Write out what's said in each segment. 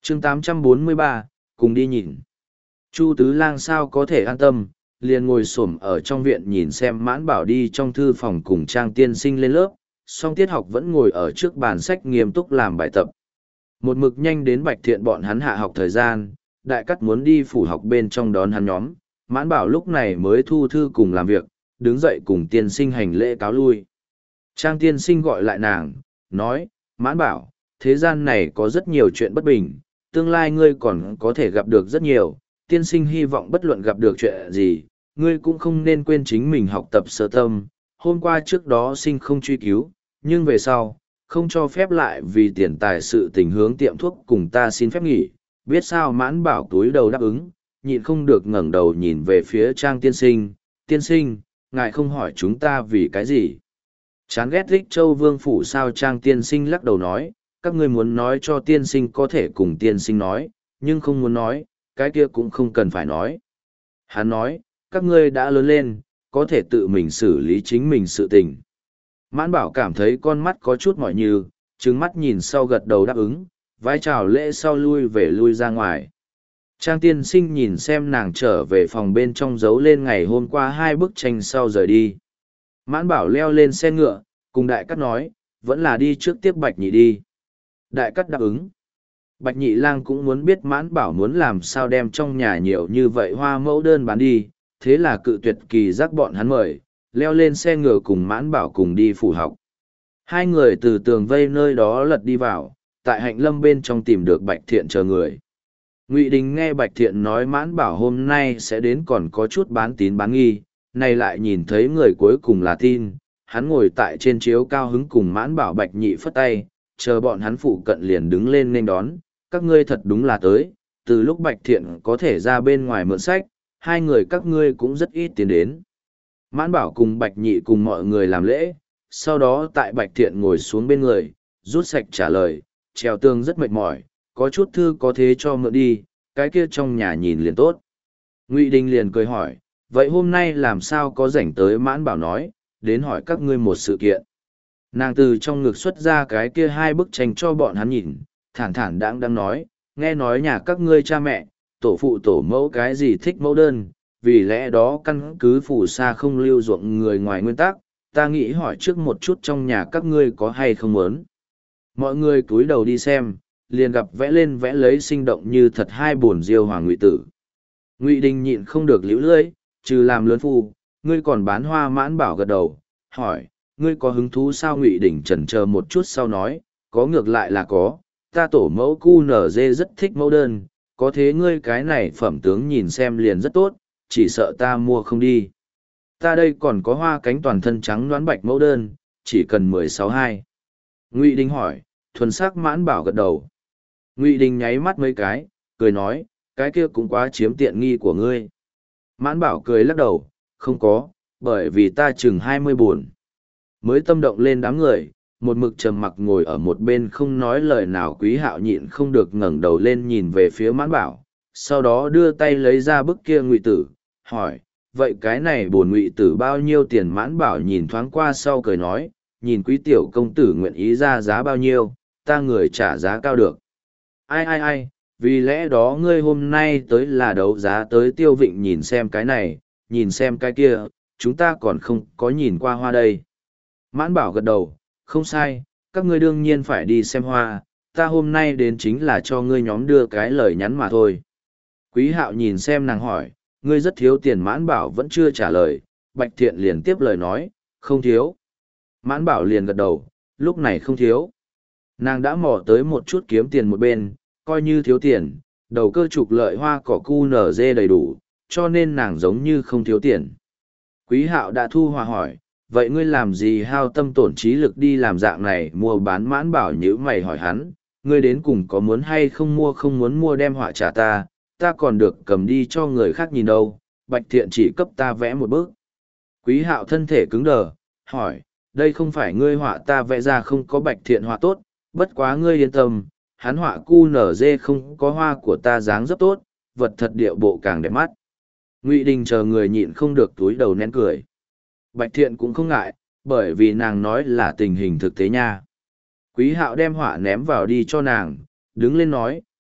chương 843, cùng đi nhìn. Chu Tứ Lang sao có thể an tâm, liền ngồi xổm ở trong viện nhìn xem Mãn Bảo đi trong thư phòng cùng Trang tiên sinh lên lớp, song tiết học vẫn ngồi ở trước bàn sách nghiêm túc làm bài tập. Một mực nhanh đến Bạch Thiện bọn hắn hạ học thời gian, Đại Cắt muốn đi phủ học bên trong đón hắn nhóm, Mãn Bảo lúc này mới thu thư cùng làm việc, đứng dậy cùng tiên sinh hành lễ cáo lui. Trang tiên sinh gọi lại nàng, nói, Mãn Bảo, thế gian này có rất nhiều chuyện bất bình, tương lai ngươi còn có thể gặp được rất nhiều, tiên sinh hy vọng bất luận gặp được chuyện gì, ngươi cũng không nên quên chính mình học tập sơ tâm. Hôm qua trước đó sinh không truy cứu, nhưng về sau, không cho phép lại vì tiền tài sự tình hướng tiệm thuốc cùng ta xin phép nghỉ. Biết sao? Mãn Bảo túi đầu đáp ứng, nhịn không được ngẩng đầu nhìn về phía Trang tiên sinh. Tiên sinh, ngài không hỏi chúng ta vì cái gì? Chán ghét Rích Châu Vương phủ sao? Trang tiên sinh lắc đầu nói, các ngươi muốn nói cho tiên sinh có thể cùng tiên sinh nói, nhưng không muốn nói, cái kia cũng không cần phải nói. Hắn nói, các ngươi đã lớn lên, có thể tự mình xử lý chính mình sự tình. Mãn Bảo cảm thấy con mắt có chút mỏi như, trừng mắt nhìn sau gật đầu đáp ứng, vái chào lễ sau lui ra ngoài. Trang tiên sinh nhìn xem nàng trở về phòng bên trong giấu lên ngày hôm qua 2 bức tranh sau rời đi. Mãn Bảo leo lên xe ngựa, cùng Đại Cắt nói, vẫn là đi trước tiếp Bạch Nhị đi. Đại Cắt đáp ứng. Bạch Nhị Lang cũng muốn biết Mãn Bảo muốn làm sao đem trong nhà nhiều như vậy hoa mẫu đơn bán đi, thế là cự tuyệt kỳ giác bọn hắn mời, leo lên xe ngựa cùng Mãn Bảo cùng đi phủ học. Hai người từ tường vây nơi đó lật đi vào, tại Hạnh Lâm bên trong tìm được Bạch Thiện chờ người. Ngụy Đình nghe Bạch Thiện nói Mãn Bảo hôm nay sẽ đến còn có chút bán tín bán nghi, nay lại nhìn thấy người cuối cùng là tin, hắn ngồi tại trên chiếu cao hứng cùng Mãn Bảo. Bạch Nhị phất tay, chờ bọn hắn phụ cận liền đứng lên nên đón, các ngươi thật đúng là tới, từ lúc Bạch Thiện có thể ra bên ngoài mượn sách, hai người các ngươi cũng rất ít tiến đến. Mãn Bảo cùng Bạch Nhị cùng mọi người làm lễ, sau đó tại Bạch Thiện ngồi xuống bên người, rút sạch trả lời, trèo tường rất mệt mỏi, có chút thư có thế cho mượn đi, cái kia trong nhà nhìn liền tốt. Ngụy Đình liền cười hỏi, vậy hôm nay làm sao có rảnh tới? Mãn Bảo nói, đến hỏi các ngươi một sự kiện. Nàng từ trong ngực xuất ra cái kia 2 bức tranh cho bọn hắn nhìn, thản thản đang nói, nghe nói nhà các ngươi cha mẹ, tổ phụ tổ mẫu cái gì thích mẫu đơn, vì lẽ đó căn cứ phù sa không lưu ruộng người ngoài nguyên tắc, ta nghĩ hỏi trước một chút trong nhà các ngươi có hay không muốn. Mọi người cúi đầu đi xem, liền gặp vẽ lên vẽ lấy sinh động như thật 2 bồn diêu hoàng ngụy tử. Ngụy Đình nhịn không được liễu lưỡi, trừ làm lớn phu, ngươi còn bán hoa? Mãn Bảo gật đầu, hỏi, ngươi có hứng thú sao? Ngụy Đình chần chờ một chút sau nói, có, ngược lại là có, ta tổ mẫu cu nở dê rất thích mẫu đơn, có thế ngươi cái này phẩm tướng nhìn xem liền rất tốt, chỉ sợ ta mua không đi. Ta đây còn có hoa cánh toàn thân trắng nõn bạch mẫu đơn, chỉ cần 16,2. Ngụy Đình hỏi, thuần sắc? Mãn Bảo gật đầu. Ngụy Đình nháy mắt mấy cái, cười nói, cái kia cũng quá chiếm tiện nghi của ngươi. Mãn Bảo cười lắc đầu, không có, bởi vì ta chừng 20 buồn. Mới tâm động lên đám người, một mực trầm mặc ngồi ở một bên không nói lời nào. Quý Hạo nhịn không được ngẩng đầu lên nhìn về phía Mãn Bảo, sau đó đưa tay lấy ra bức kia ngụy tử, hỏi, vậy cái này bổn ngụy tử bao nhiêu tiền? Mãn Bảo nhìn thoáng qua sau cười nói, nhìn quý tiểu công tử nguyện ý ra giá bao nhiêu, ta người trả giá cao được. Ai, vì lẽ đó ngươi hôm nay tới là đấu giá tới Tiêu Vịnh nhìn xem cái này, nhìn xem cái kia, chúng ta còn không có nhìn qua hoa đây. Mãn Bảo gật đầu, không sai, các ngươi đương nhiên phải đi xem hoa, ta hôm nay đến chính là cho ngươi nhóm đưa cái lời nhắn mà thôi. Quý Hạo nhìn xem nàng hỏi, ngươi rất thiếu tiền? Mãn Bảo vẫn chưa trả lời, Bạch Thiện liền tiếp lời nói, không thiếu. Mãn Bảo liền gật đầu, lúc này không thiếu. Nàng đã mò tới một chút kiếm tiền một bên, coi như thiếu tiền, đầu cơ trục lợi hoa cỏ cu nở dê đầy đủ, cho nên nàng giống như không thiếu tiền. Quý Hạo đã thu hòa hỏi, vậy ngươi làm gì hao tâm tổn trí lực đi làm dạng này mua bán? Mãn Bảo nhíu mày hỏi hắn, ngươi đến cùng có muốn hay không mua? Không muốn mua đem họa trả ta, ta còn được cầm đi cho người khác nhìn đâu. Bạch Thiện chỉ cấp ta vẽ một bức. Quý Hạo thân thể cứng đờ, hỏi, đây không phải ngươi họa ta vẽ ra không có? Bạch Thiện họa tốt, bất quá ngươi yên tâm, hắn họa cu nở dê không có hoa của ta dáng rất tốt, vật thật điệu bộ càng đẹp mắt. Ngụy Đình chờ người nhịn không được túi đầu nén cười. Bạch Thiện cũng không ngại, bởi vì nàng nói là tình hình thực tế nha. Quý Hạo đem họa ném vào đi cho nàng, đứng lên nói,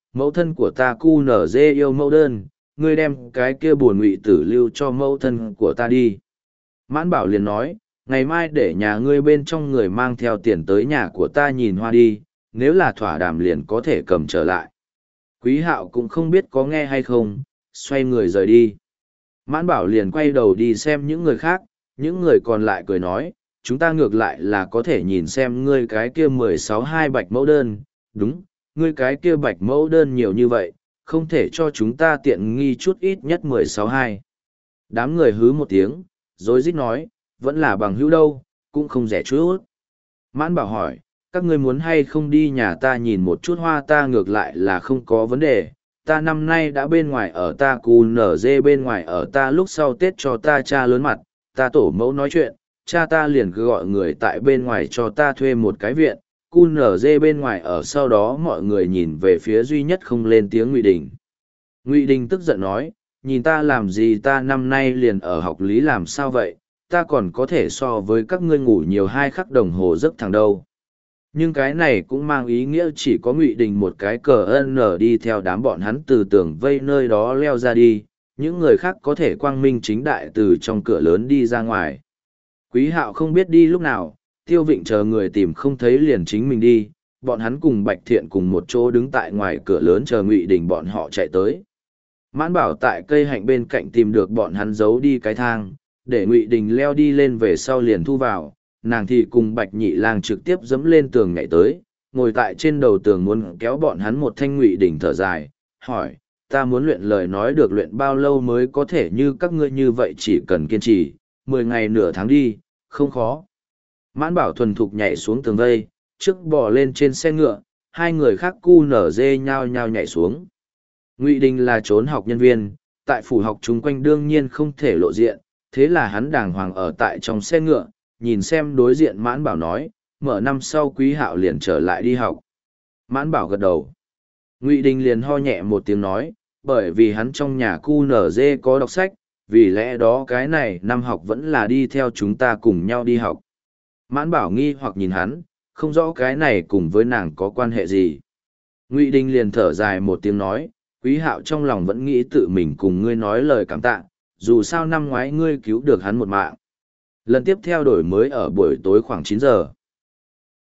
mẫu thân của ta cu nở dê yêu mẫu đơn, ngươi đem cái kia buồn ngụy tử lưu cho mẫu thân của ta đi. Mãn Bảo liền nói, ngày mai để nhà ngươi bên trong người mang theo tiền tới nhà của ta nhìn hoa đi, nếu là thỏa đàm liền có thể cầm trở lại. Quý Hạo cũng không biết có nghe hay không, xoay người rời đi. Mãn Bảo liền quay đầu đi xem những người khác, những người còn lại cười nói, chúng ta ngược lại là có thể nhìn xem ngươi cái kia 16-2 bạch mẫu đơn, đúng, ngươi cái kia bạch mẫu đơn nhiều như vậy, không thể cho chúng ta tiện nghi chút ít nhất 16-2. Đám người hứ một tiếng, rồi rít nói, vẫn là bằng hữu đâu, cũng không rẻ chút. Mãn Bảo hỏi, các ngươi muốn hay không đi nhà ta nhìn một chút hoa, ta ngược lại là không có vấn đề. Ta năm nay đã bên ngoài ở ta cù nở dê bên ngoài ở ta lúc sau Tết cho ta cha lớn mặt, ta tổ mẫu nói chuyện, cha ta liền cứ gọi người tại bên ngoài cho ta thuê một cái viện, cu nở dê bên ngoài ở sau đó mọi người nhìn về phía duy nhất không lên tiếng Ngụy Đình. Ngụy Đình tức giận nói, nhìn ta làm gì, ta năm nay liền ở học lý làm sao vậy, ta còn có thể so với các ngươi ngủ nhiều 2 khắc đồng hồ giấc thằng đâu. Nhưng cái này cũng mang ý nghĩa chỉ có Ngụy Đình một cái cờ ân nở đi theo đám bọn hắn từ tường vây nơi đó leo ra đi, những người khác có thể quang minh chính đại từ trong cửa lớn đi ra ngoài. Quý Hạo không biết đi lúc nào, Tiêu Vịnh chờ người tìm không thấy liền chính mình đi, bọn hắn cùng Bạch Thiện cùng một chỗ đứng tại ngoài cửa lớn chờ Ngụy Đình bọn họ chạy tới. Mãn Bảo tại cây hạnh bên cạnh tìm được bọn hắn giấu đi cái thang, để Ngụy Đình leo đi lên về sau liền thu vào, nàng thì cùng Bạch Nhị Lang trực tiếp dẫm lên tường nhảy tới, ngồi tại trên đầu tường muốn kéo bọn hắn một thanh. Ngụy Đình thở dài, hỏi, ta muốn luyện lời nói được luyện bao lâu mới có thể như các ngươi như vậy, chỉ cần kiên trì, 10 ngày nửa tháng đi, không khó. Mãn Bảo thuần thục nhảy xuống tường vây, trước bò lên trên xe ngựa, 2 người khác cu nở dê nhao nhao nhảy xuống. Ngụy Đình là trốn học nhân viên, tại phủ học chung quanh đương nhiên không thể lộ diện, thế là hắn đàng hoàng ở tại trong xe ngựa, nhìn xem đối diện. Mãn Bảo nói, mở năm sau Quý Hạo liền trở lại đi học. Mãn Bảo gật đầu. Ngụy Đình liền ho nhẹ một tiếng nói, bởi vì hắn trong nhà cu nở dê có đọc sách, vì lẽ đó cái này năm học vẫn là đi theo chúng ta cùng nhau đi học. Mãn Bảo nghi hoặc nhìn hắn, không rõ cái này cùng với nàng có quan hệ gì. Ngụy Đình liền thở dài một tiếng nói, Quý Hạo trong lòng vẫn nghĩ tự mình cùng ngươi nói lời cảm tạ, dù sao năm ngoái ngươi cứu được hắn một mạng. Lần tiếp theo đổi mới ở buổi tối khoảng 9 giờ.